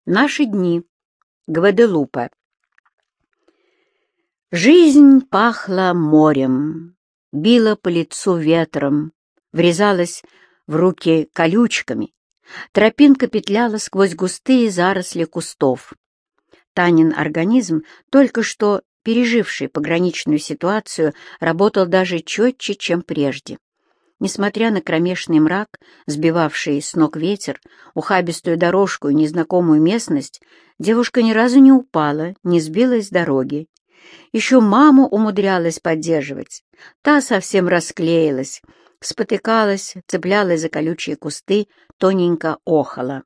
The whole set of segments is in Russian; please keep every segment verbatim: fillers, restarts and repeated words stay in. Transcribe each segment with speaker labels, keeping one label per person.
Speaker 1: Наши дни. Гваделупа. Жизнь пахла морем, била по лицу ветром, врезалась в руки колючками. Тропинка петляла сквозь густые заросли кустов. Танин организм, только что переживший пограничную ситуацию, работал даже четче, чем прежде. Несмотря на кромешный мрак, сбивавший с ног ветер, ухабистую дорожку и незнакомую местность, девушка ни разу не упала, не сбилась с дороги. Еще маму умудрялась поддерживать. Та совсем расклеилась, спотыкалась, цеплялась за колючие кусты, тоненько охала.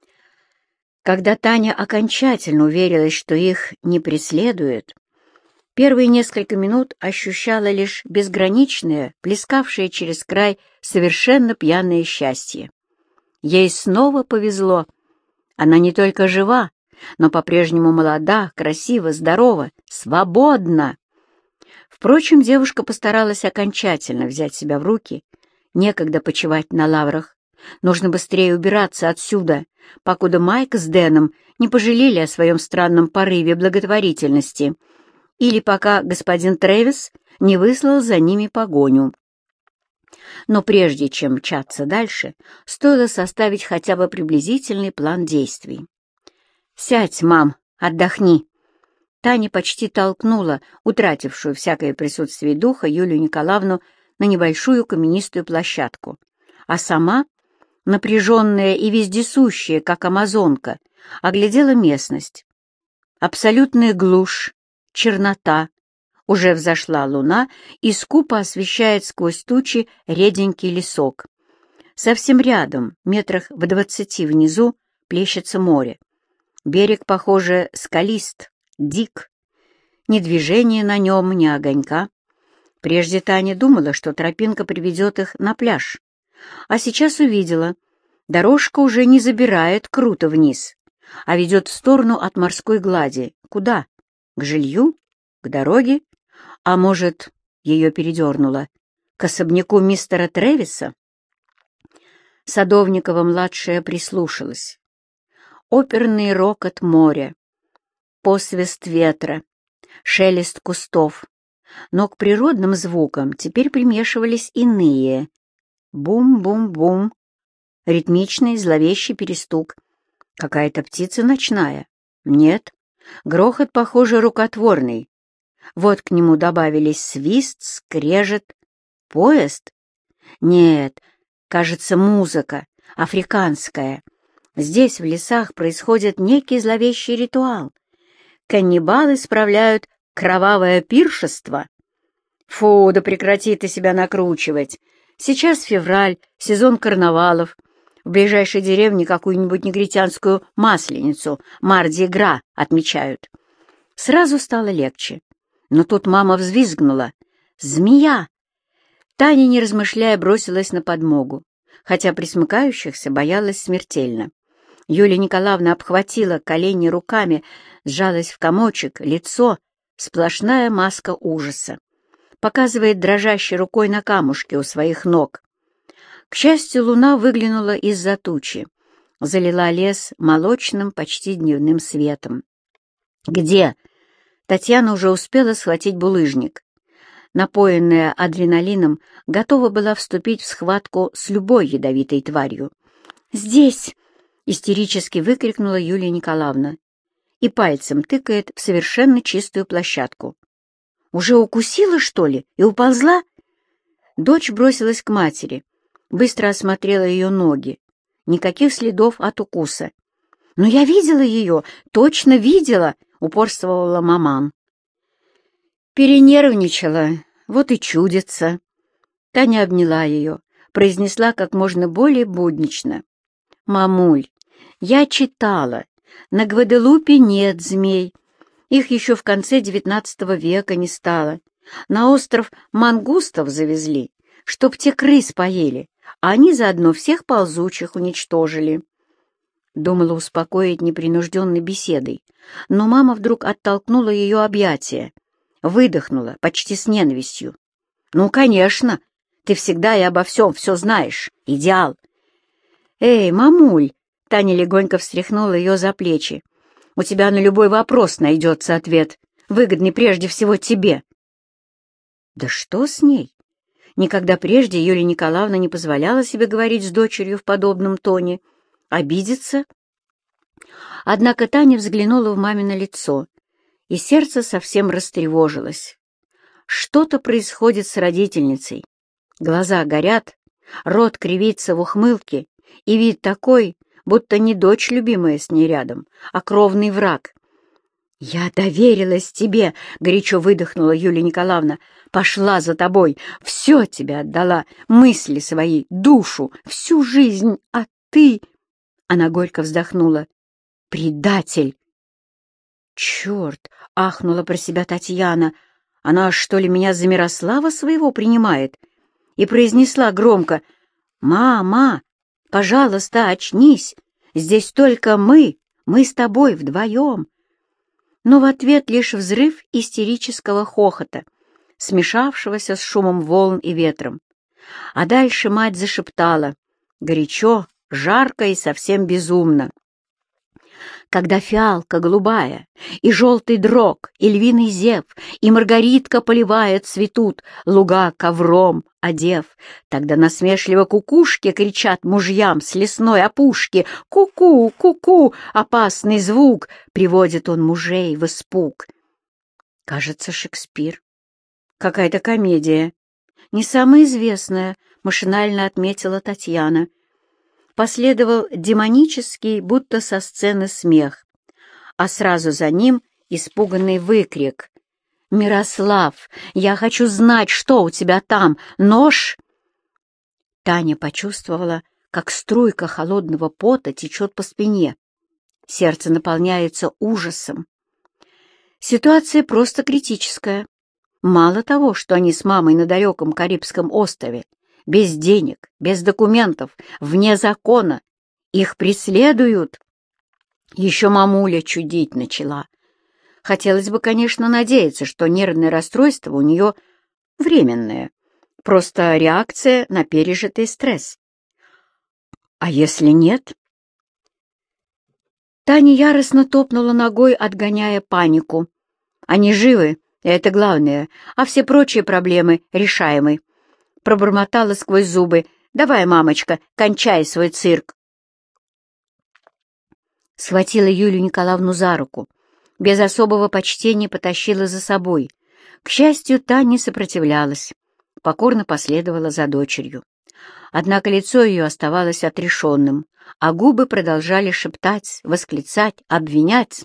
Speaker 1: Когда Таня окончательно уверилась, что их не преследуют, первые несколько минут ощущала лишь безграничное, плескавшее через край совершенно пьяное счастье. Ей снова повезло. Она не только жива, но по-прежнему молода, красива, здорова, свободна. Впрочем, девушка постаралась окончательно взять себя в руки. Некогда почивать на лаврах. Нужно быстрее убираться отсюда, покуда Майк с Дэном не пожалели о своем странном порыве благотворительности, или пока господин Трэвис не выслал за ними погоню. Но прежде чем мчаться дальше, стоило составить хотя бы приблизительный план действий. «Сядь, мам, отдохни!» Таня почти толкнула утратившую всякое присутствие духа Юлию Николаевну на небольшую каменистую площадку, а сама, напряженная и вездесущая, как амазонка, оглядела местность. Абсолютная глушь, чернота, уже взошла луна и скупо освещает сквозь тучи реденький лесок. Совсем рядом, метрах в двадцати внизу, плещется море. Берег, похоже, скалист, дик. Ни движения на нем, ни огонька. Прежде Таня думала, что тропинка приведет их на пляж, а сейчас увидела, дорожка уже не забирает круто вниз, а ведет в сторону от морской глади. Куда? К жилью? К дороге? А может, ее передернуло? К особняку мистера Трэвиса? Садовникова-младшая прислушалась. Оперный рокот моря, посвист ветра, шелест кустов. Но к природным звукам теперь примешивались иные. Бум-бум-бум, ритмичный зловещий перестук. Какая-то птица ночная? Нет. Грохот, похоже, рукотворный. Вот к нему добавились свист, скрежет. Поезд? Нет, кажется, музыка, африканская. Здесь, в лесах, происходит некий зловещий ритуал. Каннибалы справляют кровавое пиршество. Фу, да прекрати ты себя накручивать. Сейчас февраль, сезон карнавалов. В ближайшей деревне какую-нибудь негритянскую масленицу, Марди-Гра, отмечают. Сразу стало легче. Но тут мама взвизгнула. «Змея!» Таня, не размышляя, бросилась на подмогу, хотя присмыкающихся боялась смертельно. Юлия Николаевна обхватила колени руками, сжалась в комочек, лицо — сплошная маска ужаса. Показывает дрожащей рукой на камушке у своих ног. К счастью, луна выглянула из-за тучи, залила лес молочным, почти дневным светом. «Где?» Татьяна уже успела схватить булыжник. Напоенная адреналином, готова была вступить в схватку с любой ядовитой тварью. «Здесь!» — истерически выкрикнула Юлия Николаевна и пальцем тыкает в совершенно чистую площадку. «Уже укусила, что ли, и уползла?» Дочь бросилась к матери, быстро осмотрела ее ноги. Никаких следов от укуса. «Но я видела ее, точно видела!» — упорствовала маман. Перенервничала, вот и чудится. Таня обняла ее, произнесла как можно более буднично. «Мамуль, я читала, на Гваделупе нет змей. Их еще в конце девятнадцатого века не стало. На остров мангустов завезли, чтоб те крыс поели, а они заодно всех ползучих уничтожили». Думала успокоить непринужденной беседой, но мама вдруг оттолкнула ее объятия, выдохнула почти с ненавистью. «Ну, конечно, ты всегда и обо всем все знаешь. Идеал». «Эй, мамуль, Таня легонько встряхнула ее за плечи. «У тебя на любой вопрос найдется ответ, выгодный прежде всего тебе». Да что с ней? Никогда прежде Юлия Николаевна не позволяла себе говорить с дочерью в подобном тоне. Обидеться? Однако Таня взглянула в мамино лицо, и сердце совсем растревожилось. Что-то происходит с родительницей. Глаза горят, рот кривится в ухмылке, и вид такой, будто не дочь любимая с ней рядом, а кровный враг. «Я доверилась тебе!» — горячо выдохнула Юлия Николаевна. «Пошла за тобой, все тебе отдала, мысли свои, душу, всю жизнь, а ты...» Она горько вздохнула. «Предатель!» «Черт!» — ахнула про себя Татьяна. «Она, что ли, меня за Мирослава своего принимает?» И произнесла громко: «Мама, пожалуйста, очнись! Здесь только мы, мы с тобой вдвоем!» Но в ответ лишь взрыв истерического хохота, смешавшегося с шумом волн и ветром. А дальше мать зашептала, горячо, жарко и совсем безумно: «Когда фиалка голубая, и желтый дрог, и львиный зев, и маргаритка полевая цветут, луга ковром одев, тогда насмешливо кукушки кричат мужьям с лесной опушки: ку-ку, ку-ку, опасный звук, приводит он мужей в испуг». Кажется, Шекспир. Какая-то комедия. Не самая известная, машинально отметила Татьяна. Последовал демонический, будто со сцены, смех, а сразу за ним испуганный выкрик: «Мирослав, я хочу знать, что у тебя там, нож?» Таня почувствовала, как струйка холодного пота течет по спине. Сердце наполняется ужасом. Ситуация просто критическая. Мало того, что они с мамой на далеком Карибском острове, без денег, без документов, вне закона, их преследуют. Еще мамуля чудить начала. Хотелось бы, конечно, надеяться, что нервное расстройство у нее временное, просто реакция на пережитый стресс. А если нет? Таня яростно топнула ногой, отгоняя панику. Они живы, и это главное, а все прочие проблемы решаемы. Пробормотала сквозь зубы: «Давай, мамочка, кончай свой цирк». Схватила Юлию Николаевну за руку, без особого почтения потащила за собой. К счастью, та не сопротивлялась, покорно последовала за дочерью. Однако лицо ее оставалось отрешенным, а губы продолжали шептать, восклицать, обвинять.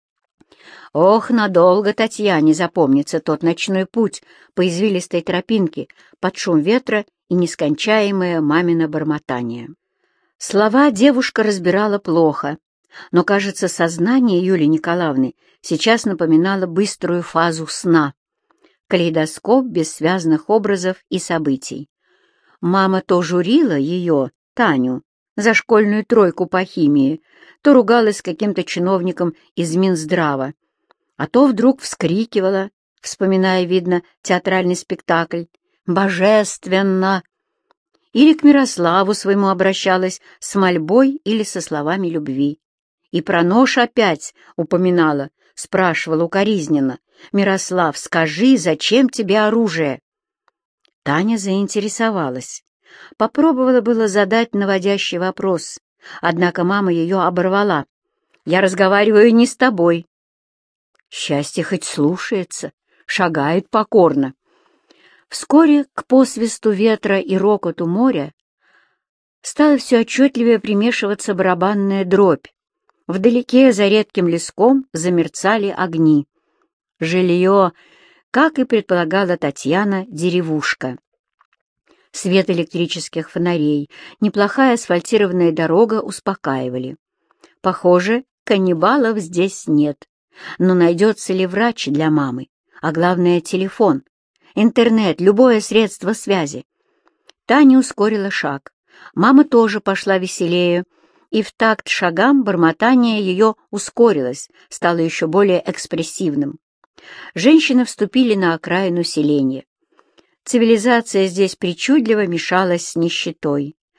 Speaker 1: Ох, надолго Татьяне запомнится тот ночной путь по извилистой тропинке под шум ветра и нескончаемое мамино бормотание. Слова девушка разбирала плохо, но, кажется, сознание Юлии Николаевны сейчас напоминало быструю фазу сна, калейдоскоп бессвязных образов и событий. Мама то журила ее, Таню, за школьную тройку по химии, то ругалась с каким-то чиновником из Минздрава, а то вдруг вскрикивала, вспоминая, видно, театральный спектакль: «Божественно!» Или к Мирославу своему обращалась с мольбой или со словами любви. И про нож опять упоминала, спрашивала укоризненно: «Мирослав, скажи, зачем тебе оружие?» Таня заинтересовалась. Попробовала было задать наводящий вопрос, однако мама ее оборвала: «Я разговариваю не с тобой». Счастье хоть слушается, шагает покорно. Вскоре к посвисту ветра и рокоту моря стала все отчетливее примешиваться барабанная дробь. Вдалеке, за редким леском, замерцали огни. Жилье, как и предполагала Татьяна, деревушка. Свет электрических фонарей, неплохая асфальтированная дорога успокаивали. Похоже, каннибалов здесь нет. Но найдется ли врач для мамы? А главное, телефон, интернет, любое средство связи. Таня ускорила шаг. Мама тоже пошла веселее, и в такт шагам бормотание ее ускорилось, стало еще более экспрессивным. Женщины вступили на окраину селения. Цивилизация здесь причудливо мешалась с нищетой.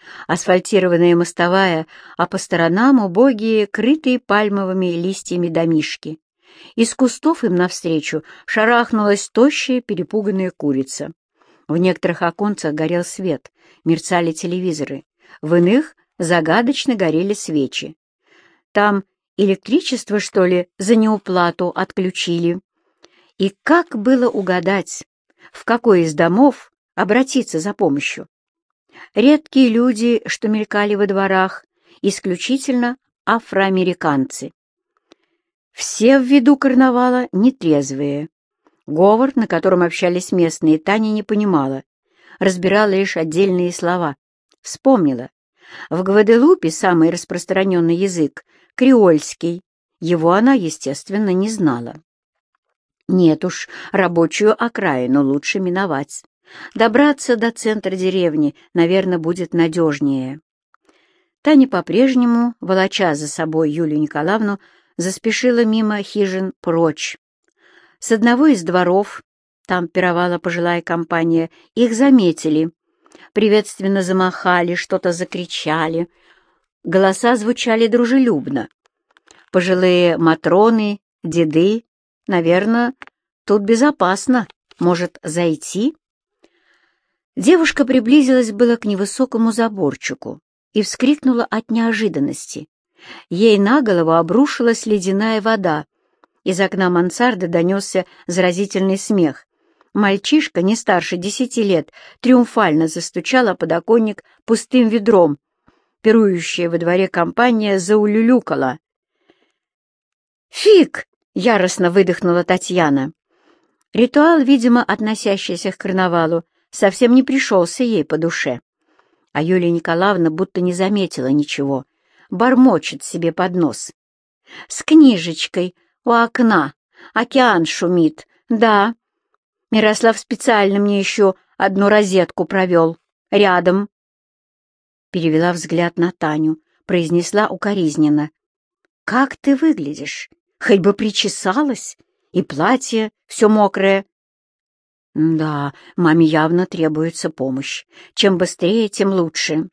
Speaker 1: асфальтированная мостовая, а по сторонам убогие, крытые пальмовыми листьями домишки. Из кустов им навстречу шарахнулась тощая перепуганная курица. В некоторых оконцах горел свет, мерцали телевизоры, в иных загадочно горели свечи. Там электричество, что ли, за неуплату отключили. И как было угадать, в какой из домов обратиться за помощью? Редкие люди, что мелькали во дворах, исключительно афроамериканцы. Все в виду карнавала нетрезвые. Говор, на котором общались местные, Таня не понимала, разбирала лишь отдельные слова. Вспомнила. В Гваделупе самый распространенный язык — креольский. Его она, естественно, не знала. Нет уж, рабочую окраину лучше миновать. Добраться до центра деревни, наверное, будет надежнее. Таня по-прежнему, волоча за собой Юлию Николаевну, заспешила мимо хижин прочь. С одного из дворов, там пировала пожилая компания, их заметили. Приветственно замахали, что-то закричали. Голоса звучали дружелюбно. Пожилые матроны, деды, наверное, тут безопасно, может, зайти? Девушка приблизилась было к невысокому заборчику и вскрикнула от неожиданности. Ей на голову обрушилась ледяная вода. Из окна мансарды донесся заразительный смех. Мальчишка, не старше десяти лет, триумфально застучал о подоконник пустым ведром. Пирующая во дворе компания заулюлюкала. «Фиг!» — яростно выдохнула Татьяна. Ритуал, видимо, относящийся к карнавалу, совсем не пришелся ей по душе. А Юлия Николаевна будто не заметила ничего, бормочет себе под нос. «С книжечкой у окна, океан шумит, да. Мирослав специально мне еще одну розетку провел, рядом». Перевела взгляд на Таню, произнесла укоризненно. «Как ты выглядишь? Хоть бы причесалась, и платье все мокрое». Да, маме явно требуется помощь. Чем быстрее, тем лучше.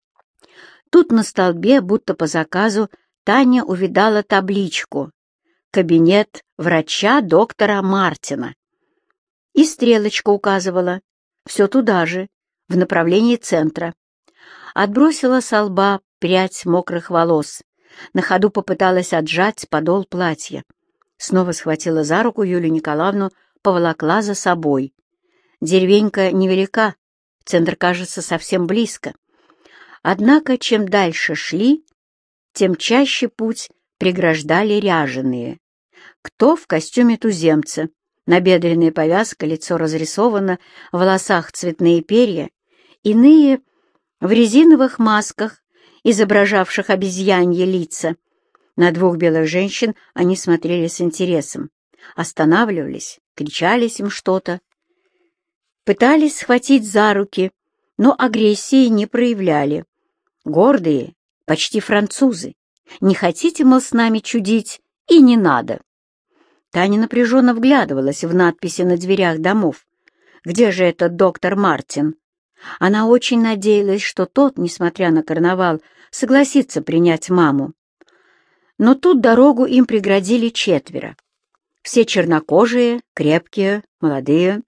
Speaker 1: Тут на столбе, будто по заказу, Таня увидала табличку «Кабинет врача доктора Мартина». И стрелочка указывала все туда же, в направлении центра. Отбросила со лба прядь мокрых волос. На ходу попыталась отжать подол платья. Снова схватила за руку Юлию Николаевну, поволокла за собой. Деревенька невелика, центр кажется совсем близко. Однако, чем дальше шли, тем чаще путь преграждали ряженые. Кто в костюме туземца, набедренная повязка, лицо разрисовано, в волосах цветные перья, иные в резиновых масках, изображавших обезьяньи лица. На двух белых женщин они смотрели с интересом, останавливались, кричались им что-то. Пытались схватить за руки, но агрессии не проявляли. Гордые, почти французы. Не хотите, мол, с нами чудить? И не надо. Таня напряженно вглядывалась в надписи на дверях домов. Где же этот доктор Мартин? Она очень надеялась, что тот, несмотря на карнавал, согласится принять маму. Но тут дорогу им преградили четверо. Все чернокожие, крепкие, молодые.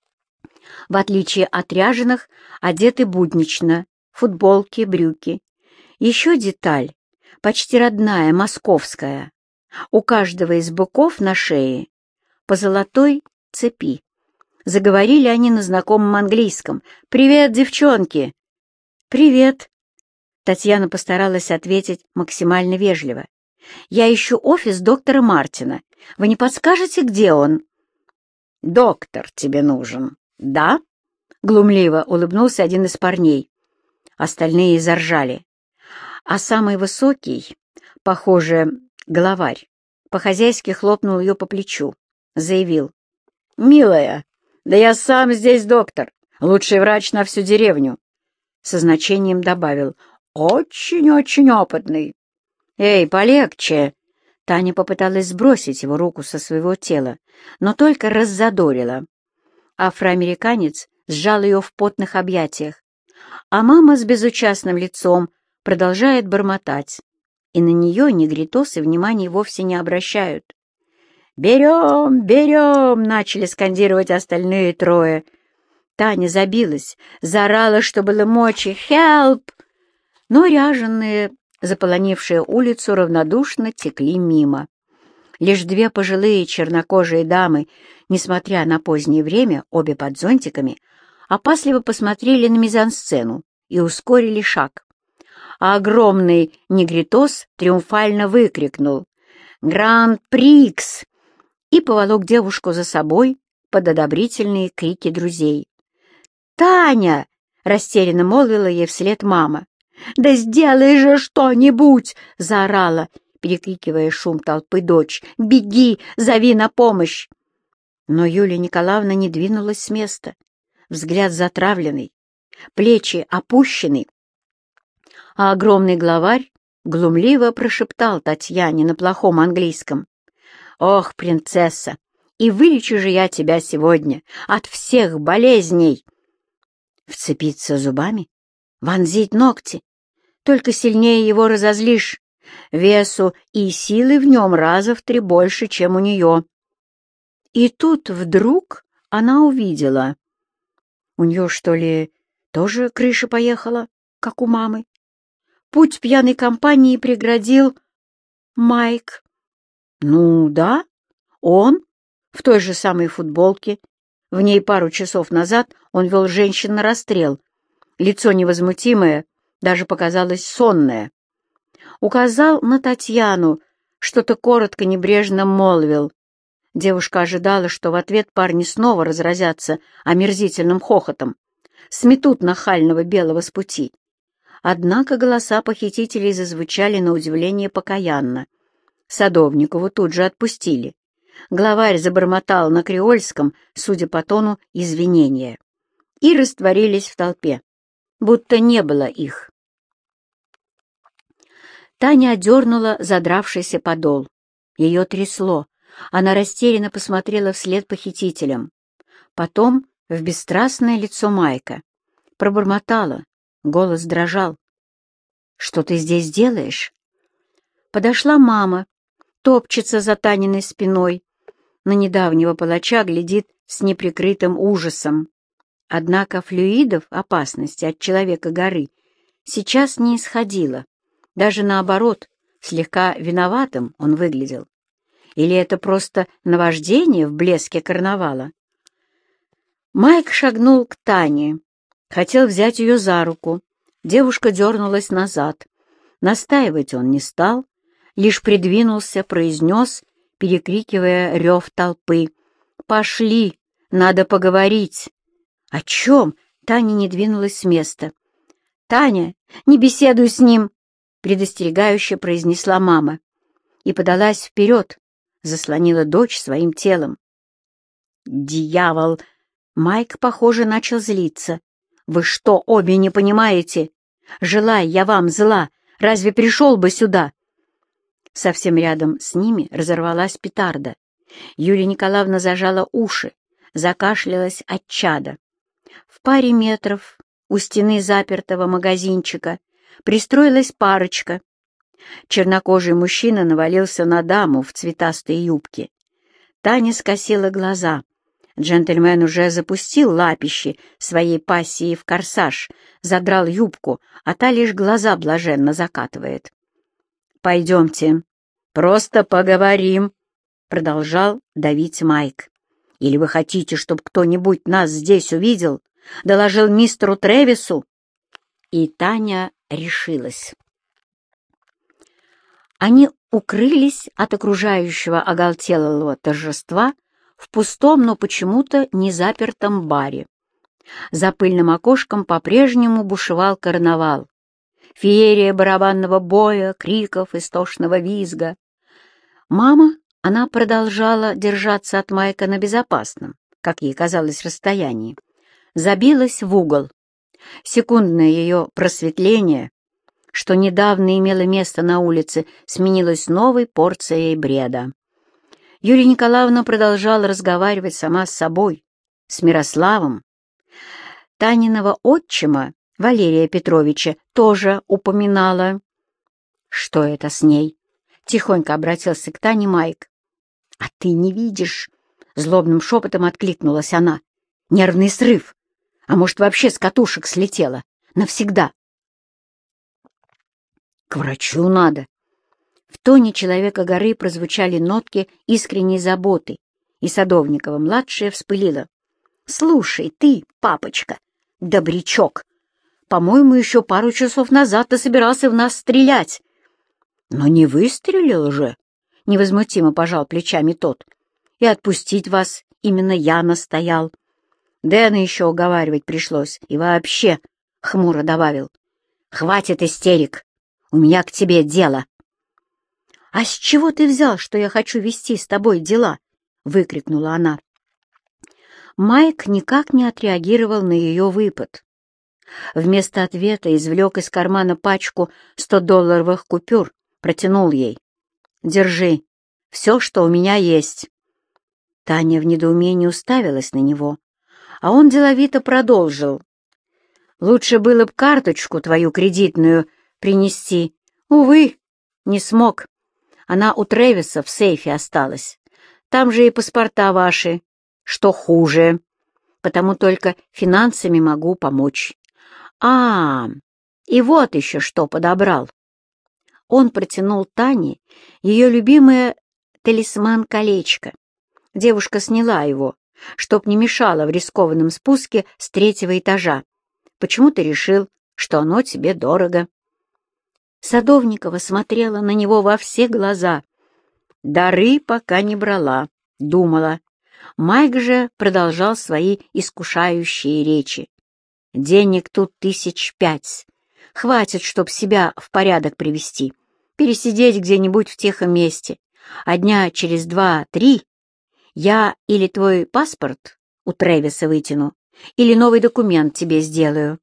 Speaker 1: В отличие от ряженых, одеты буднично, футболки, брюки. Еще деталь, почти родная, московская. У каждого из быков на шее по золотой цепи. Заговорили они на знакомом английском. «Привет, девчонки!» «Привет!» Татьяна постаралась ответить максимально вежливо. «Я ищу офис доктора Мартина. Вы не подскажете, где он?» «Доктор тебе нужен, да?» Глумливо улыбнулся один из парней. Остальные заржали. А самый высокий, похоже, главарь, по-хозяйски хлопнул ее по плечу. Заявил. «Милая, да я сам здесь доктор, лучший врач на всю деревню». Со значением добавил. «Очень-очень опытный». «Эй, полегче!» Таня попыталась сбросить его руку со своего тела, но только раззадорила. Афроамериканец сжал ее в потных объятиях. а мама с безучастным лицом продолжает бормотать, и на нее негритосы внимания вовсе не обращают. «Берем, берем!» — начали скандировать остальные трое. Таня забилась, заорала, что было мочи. «Хелп!» Но ряженые, заполонившие улицу, равнодушно текли мимо. Лишь две пожилые чернокожие дамы, несмотря на позднее время, обе под зонтиками, опасливо посмотрели на мизансцену и ускорили шаг. А огромный негритос триумфально выкрикнул «Гранд-прикс!» и поволок девушку за собой под одобрительные крики друзей. «Таня!» — растерянно молвила ей вслед мама. «Да сделай же что-нибудь!» — заорала, перекрикивая шум толпы дочь. «Беги, зови на помощь!» Но Юлия Николаевна не двинулась с места. Взгляд затравленный, плечи опущены, а огромный главарь глумливо прошептал Татьяне на плохом английском: «Ох, принцесса, и вылечу же я тебя сегодня от всех болезней!» Вцепиться зубами, вонзить ногти, только сильнее его разозлишь. Весу и силы в нем раза в три больше, чем у нее. И тут вдруг она увидела. У нее, что ли, тоже крыша поехала, как у мамы? Путь пьяной компании преградил Майк. Ну да, он в той же самой футболке. В ней пару часов назад он вел женщин на расстрел. Лицо невозмутимое, даже показалось сонное. Указал на Татьяну, что-то коротко небрежно молвил. Девушка ожидала, что в ответ парни снова разразятся омерзительным хохотом, сметут нахального белого с пути. Однако голоса похитителей зазвучали на удивление покаянно. Садовникову тут же отпустили. Главарь забормотал на креольском, судя по тону, извинения, и растворились в толпе, будто не было их. Таня одернула задравшийся подол. Ее трясло. Она растерянно посмотрела вслед похитителям. Потом в бесстрастное лицо Майка. Пробормотала. Голос дрожал. «Что ты здесь делаешь?» Подошла мама, топчется за Таниной спиной. На недавнего палача глядит с неприкрытым ужасом. Однако флюидов опасности от человека-горы сейчас не исходило. Даже наоборот, слегка виноватым он выглядел. Или это просто наваждение в блеске карнавала? Майк шагнул к Тане, хотел взять ее за руку. Девушка дернулась назад. Настаивать он не стал, лишь придвинулся, произнес, перекрикивая рев толпы: «Пошли, надо поговорить». «О чем?» — Таня не двинулась с места. «Таня, не беседуй с ним!» — предостерегающе произнесла мама и подалась вперед, заслонила дочь своим телом. «Дьявол!» Майк, похоже, начал злиться. «Вы что, обе не понимаете? Желая я вам зла, разве пришел бы сюда?» Совсем рядом с ними разорвалась петарда. Юлия Николаевна зажала уши, закашлялась от чада. В паре метров у стены запертого магазинчика пристроилась парочка. Чернокожий мужчина навалился на даму в цветастой юбке. Таня скосила глаза. Джентльмен уже запустил лапищи своей пассии в корсаж, задрал юбку, а та лишь глаза блаженно закатывает. «Пойдемте, просто поговорим», — продолжал давить Майк. «Или вы хотите, чтобы кто-нибудь нас здесь увидел, доложил мистеру Тревису?» И Таня решилась. Они укрылись от окружающего оголтелого торжества в пустом, но почему-то не запертом баре. За пыльным окошком по-прежнему бушевал карнавал. Феерия барабанного боя, криков, истошного визга. Мама, она продолжала держаться от Майка на безопасном, как ей казалось, расстоянии, забилась в угол. Секундное ее просветление, что недавно имело место на улице, сменилось новой порцией бреда. Юлия Николаевна продолжала разговаривать сама с собой, с Мирославом. Таниного отчима Валерия Петровича тоже упоминала. Что это с ней? Тихонько обратился к Тане Майк. А ты не видишь? Злобным шепотом откликнулась она. Нервный срыв. А может, вообще с катушек слетела? Навсегда. К врачу надо. В тоне человека горы прозвучали нотки искренней заботы, и Садовникова-младшая вспылила. «Слушай, ты, папочка, добрячок, по-моему, еще пару часов назад ты собирался в нас стрелять». «Но не выстрелил же», — невозмутимо пожал плечами тот. «И отпустить вас именно я настоял. Дэна еще уговаривать пришлось, и вообще», — хмуро добавил, — «хватит истерик, у меня к тебе дело». «А с чего ты взял, что я хочу вести с тобой дела?» — выкрикнула она. Майк никак не отреагировал на ее выпад. Вместо ответа извлек из кармана пачку стодолларовых купюр, протянул ей. «Держи, все, что у меня есть». Таня в недоумении уставилась на него, а он деловито продолжил. «Лучше было б карточку твою кредитную принести. Увы, не смог. Она у Трэвиса в сейфе осталась. Там же и паспорта ваши. Что хуже. Потому только финансами могу помочь. А, и вот еще что подобрал». Он протянул Тане ее любимое талисман-колечко. Девушка сняла его, чтоб не мешало в рискованном спуске с третьего этажа. Почему-то решил, что оно тебе дорого. Садовникова смотрела на него во все глаза. Дары пока не брала, думала. Майк же продолжал свои искушающие речи. Денег тут тысяч пять. Хватит, чтоб себя в порядок привести, пересидеть где-нибудь в тихом месте. А дня через два-три я или твой паспорт у Трэвиса вытяну, или новый документ тебе сделаю.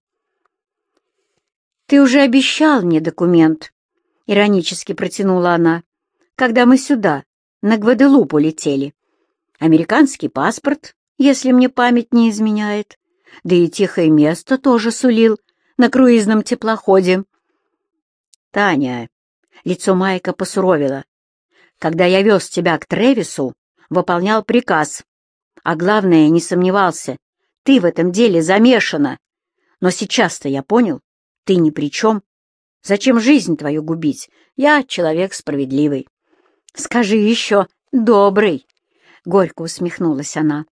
Speaker 1: «Ты уже обещал мне документ», — иронически протянула она, «когда мы сюда, на Гваделупу летели. Американский паспорт, если мне память не изменяет, да и тихое место тоже сулил на круизном теплоходе». «Таня», — лицо Майка посуровило, «когда я вез тебя к Трэвису, выполнял приказ, а главное, не сомневался, ты в этом деле замешана. Но сейчас-то я понял, ты ни при чем. Зачем жизнь твою губить? Я человек справедливый». «Скажи еще, добрый!» — горько усмехнулась она.